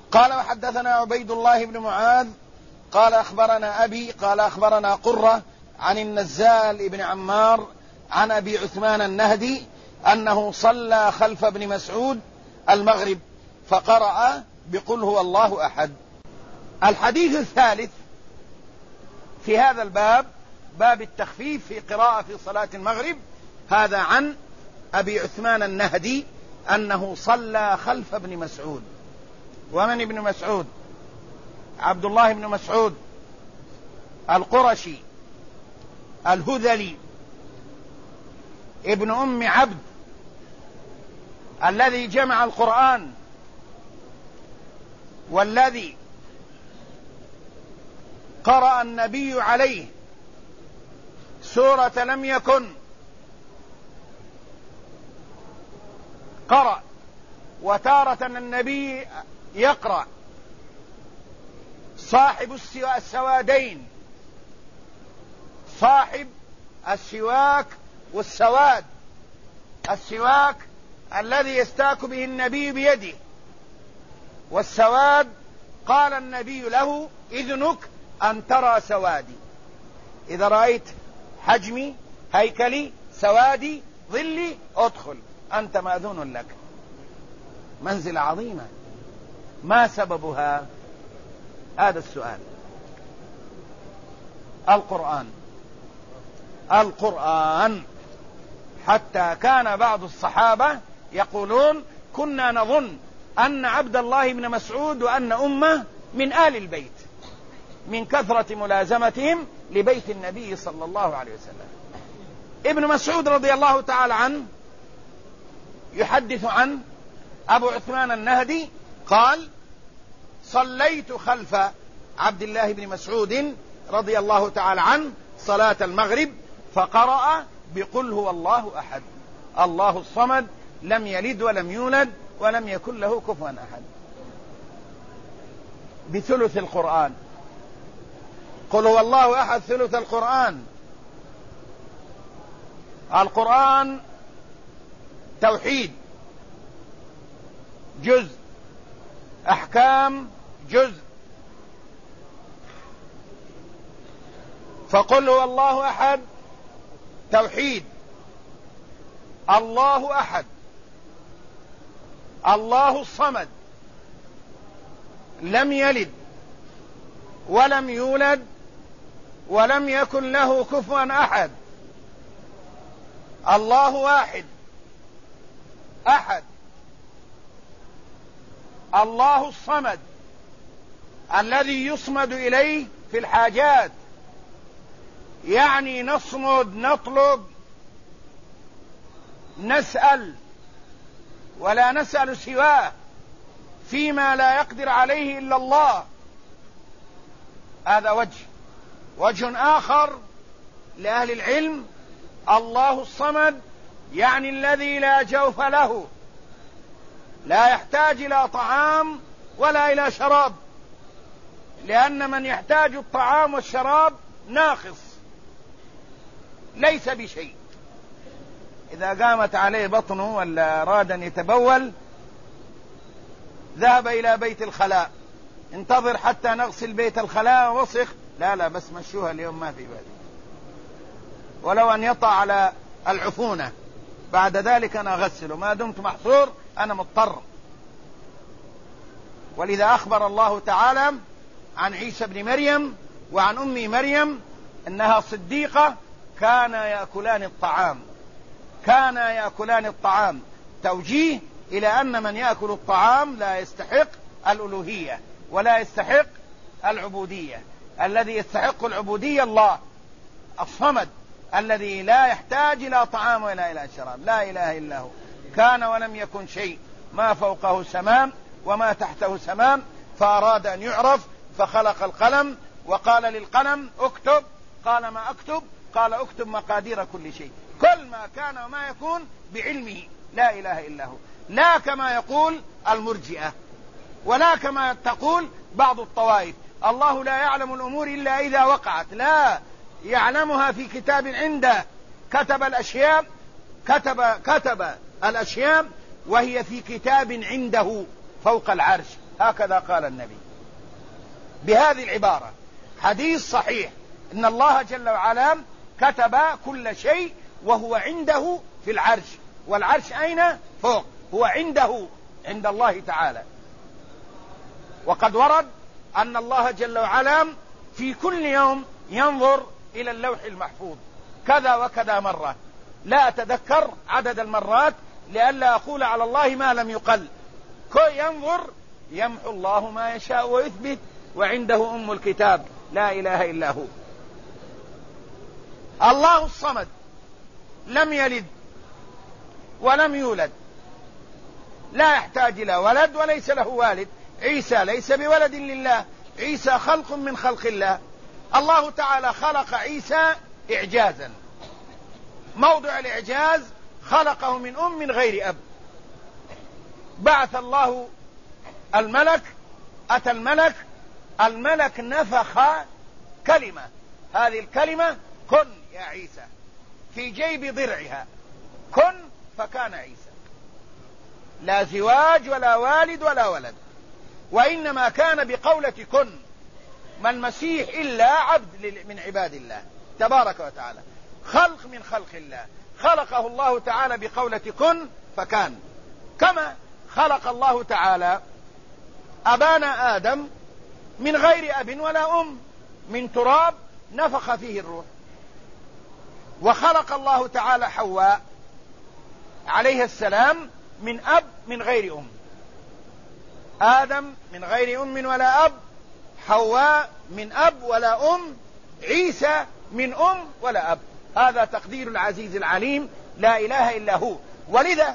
قال وحدثنا عبيد الله بن معاذ قال أخبرنا أبي قال أخبرنا قرة عن النزال بن عمار عن أبي عثمان النهدي أنه صلى خلف ابن مسعود المغرب فقرأ بقل هو الله أحد. الحديث الثالث في هذا الباب، باب التخفيف في قراءة في صلاة المغرب، هذا عن أبي عثمان النهدي أنه صلى خلف ابن مسعود. ومن ابن مسعود؟ عبد الله بن مسعود القرشي الهذلي ابن أم عبد الذي جمع القرآن، والذي قرأ النبي عليه سورة لم يكن، قرأ وتارة النبي يقرأ، صاحب السوادين، صاحب السواك والسواد، السواك الذي يستاك به النبي بيده، والسواد قال النبي له إذنك أن ترى سوادي، إذا رأيت حجمي هيكلي سوادي ظلي ادخل، أنت مأذون لك. منزلة عظيمة، ما سببها؟ هذا السؤال. القرآن حتى كان بعض الصحابة يقولون كنا نظن أن عبد الله بن مسعود وأن أمه من آل البيت من كثرة ملازمتهم لبيت النبي صلى الله عليه وسلم. ابن مسعود رضي الله تعالى عنه يحدث عن أبو عثمان النهدي قال صليت خلف عبد الله بن مسعود رضي الله تعالى عنه صلاة المغرب فقرأ بقل هو الله أحد الله الصمد لم يلد ولم يولد ولم يكن له كفوا أحد، بثلث القرآن. قل هو الله أحد ثلث القرآن. القرآن توحيد جزء، أحكام جزء. فقل هو الله أحد توحيد، الله أحد، الله الصمد لم يلد ولم يولد ولم يكن له كفوا أحد، الله واحد أحد، الله الصمد الذي يصمد إليه في الحاجات، يعني نصمد نطلب نسأل ولا نسأل سواه فيما لا يقدر عليه إلا الله. هذا وجه آخر لأهل العلم. الله الصمد يعني الذي لا جوف له، لا يحتاج إلى طعام ولا إلى شراب، لأن من يحتاج الطعام والشراب ناقص ليس بشيء. إذا قامت عليه بطنه ولا أراد أن يتبول ذهب إلى بيت الخلاء، انتظر حتى نغسل بيت الخلاء ووسخ، لا بس مشوها اليوم ما في بالي، ولو أن يطع على العفونة بعد ذلك أنا أغسله، ما دمت محصور أنا مضطر. ولذا أخبر الله تعالى عن عيسى بن مريم وعن أم مريم أنها صديقة كانا يأكلان الطعام، توجيه إلى أن من يأكل الطعام لا يستحق الألوهية ولا يستحق العبودية. الذي يستحق العبودية الله الصمد الذي لا يحتاج إلى طعام ولا إلى شراب، لا إله إلا هو، كان ولم يكن شيء، ما فوقه سمام وما تحته سمام، فأراد أن يعرف فخلق القلم وقال للقلم اكتب، قال ما أكتب، قال اكتب مقادير كل شيء، كل ما كان وما يكون بعلمه، لا إله إلا هو، لا كما يقول المرجئة ولا كما تقول بعض الطوائف الله لا يعلم الأمور إلا إذا وقعت، لا، يعلمها في كتاب عنده، كتب الأشياء وهي في كتاب عنده فوق العرش، هكذا قال النبي بهذه العبارة، حديث صحيح، إن الله جل وعلا كتب كل شيء وهو عنده في العرش، والعرش أين؟ فوق، هو عنده عند الله تعالى. وقد ورد أن الله جل وعلا في كل يوم ينظر إلى اللوح المحفوظ كذا وكذا مرة، لا أتذكر عدد المرات لئلا أقول على الله ما لم يقل. ينظر، يمحو الله ما يشاء ويثبت، وعنده أم الكتاب، لا إله إلا هو. الله الصمد لم يلد ولم يولد، لا يحتاج إلى ولد وليس له والد. عيسى ليس بولد لله، عيسى خلق من خلق الله. الله تعالى خلق عيسى إعجازا، موضع الإعجاز خلقه من من غير أب. بعث الله الملك، أتى الملك نفخ كلمة، هذه الكلمة كن يا عيسى، في جيب ضرعها، كن فكان عيسى، لا زواج ولا والد ولا ولد، وإنما كان بقولة كن. ما المسيح إلا عبد من عباد الله تبارك وتعالى، خلق من خلق الله، خلقه الله تعالى بقولة كن فكان. كما خلق الله تعالى أبانا آدم من غير أب ولا أم، من تراب نفخ فيه الروح. وخلق الله تعالى حواء عليه السلام من أب من غير أم. آدم من غير أم ولا أب، حواء من أب ولا أم، عيسى من أم ولا أب. هذا تقدير العزيز العليم، لا إله إلا هو. ولذا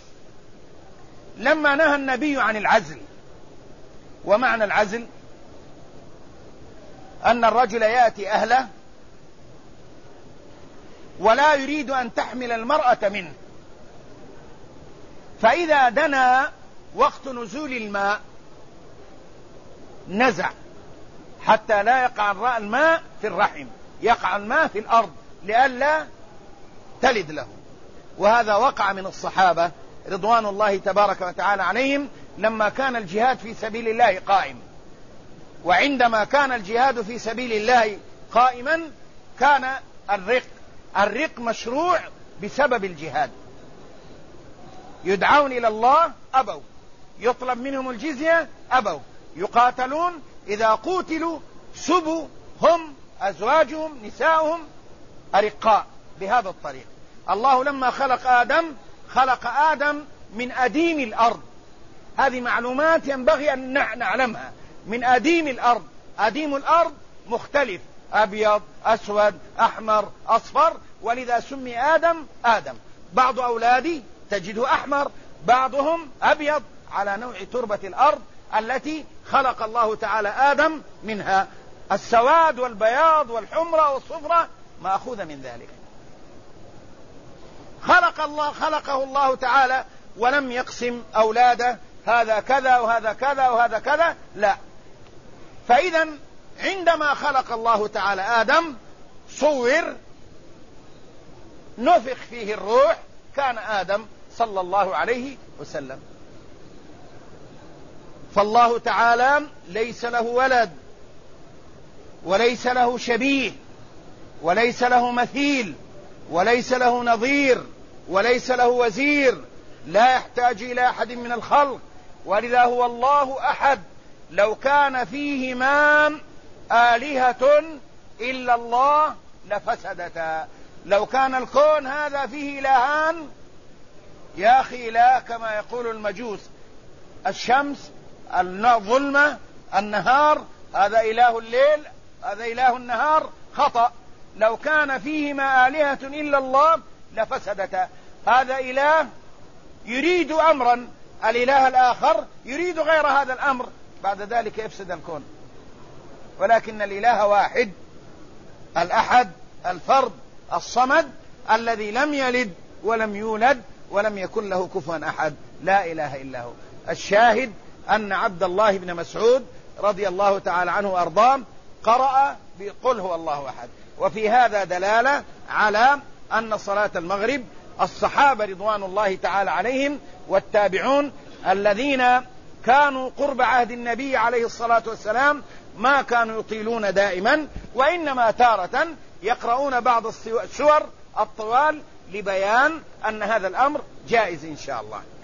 لما نهى النبي عن العزل، ومعنى العزل أن الرجل يأتي أهله ولا يريد أن تحمل المرأة منه، فإذا دنا وقت نزول الماء نزع حتى لا يقع الماء في الرحم، يقع الماء في الأرض لئلا تلد له. وهذا وقع من الصحابة رضوان الله تبارك وتعالى عليهم لما كان الجهاد في سبيل الله قائم. وعندما كان الجهاد في سبيل الله قائما كان الرق مشروع بسبب الجهاد، يدعون إلى الله أبوا، يطلب منهم الجزية أبوا، يقاتلون، إذا قوتلوا سبوا هم أزواجهم نساؤهم أرقاء. بهذا الطريق الله لما خلق آدم من أديم الأرض. هذه معلومات ينبغي أن نعلمها. من أديم الأرض، أديم الأرض مختلف، أبيض أسود أحمر أصفر، ولذا سمي آدم. بعض أولادي تجده أحمر، بعضهم أبيض، على نوع تربة الأرض التي خلق الله تعالى آدم منها. السواد والبياض والحمرة والصفرة مأخوذ من ذلك. خلقه الله تعالى ولم يقسم أولاده هذا كذا وهذا كذا وهذا كذا، لا. فإذا عندما خلق الله تعالى آدم صور، نفخ فيه الروح، كان آدم صلى الله عليه وسلم. فالله تعالى ليس له ولد وليس له شبيه وليس له مثيل وليس له نظير وليس له وزير، لا يحتاج إلى أحد من الخلق، ولذا هو الله أحد. لو كان فيهما آلهة إلا الله لفسدتا. لو كان الكون هذا فيه إلهان، يا أخي إله كما يقول المجوس، الشمس، الظلمة، النهار، هذا إله الليل، هذا إله النهار، خطأ. لو كان فيهما آلهة إلا الله لفسدتا. هذا إله يريد أمرا، الإله الآخر يريد غير هذا الأمر، بعد ذلك يفسد الكون. ولكن الإله واحد، الأحد، الفرد، الصمد، الذي لم يلد ولم يولد ولم يكن له كفوا أحد، لا إله إلا هو. الشاهد أن عبد الله بن مسعود رضي الله تعالى عنه وأرضاه قرأ بقل هو الله أحد. وفي هذا دلالة على أن صلاة المغرب الصحابة رضوان الله تعالى عليهم والتابعون الذين كانوا قرب عهد النبي عليه الصلاة والسلام ما كانوا يطيلون دائما، وإنما تارة يقرؤون بعض السور الطوال لبيان أن هذا الأمر جائز إن شاء الله.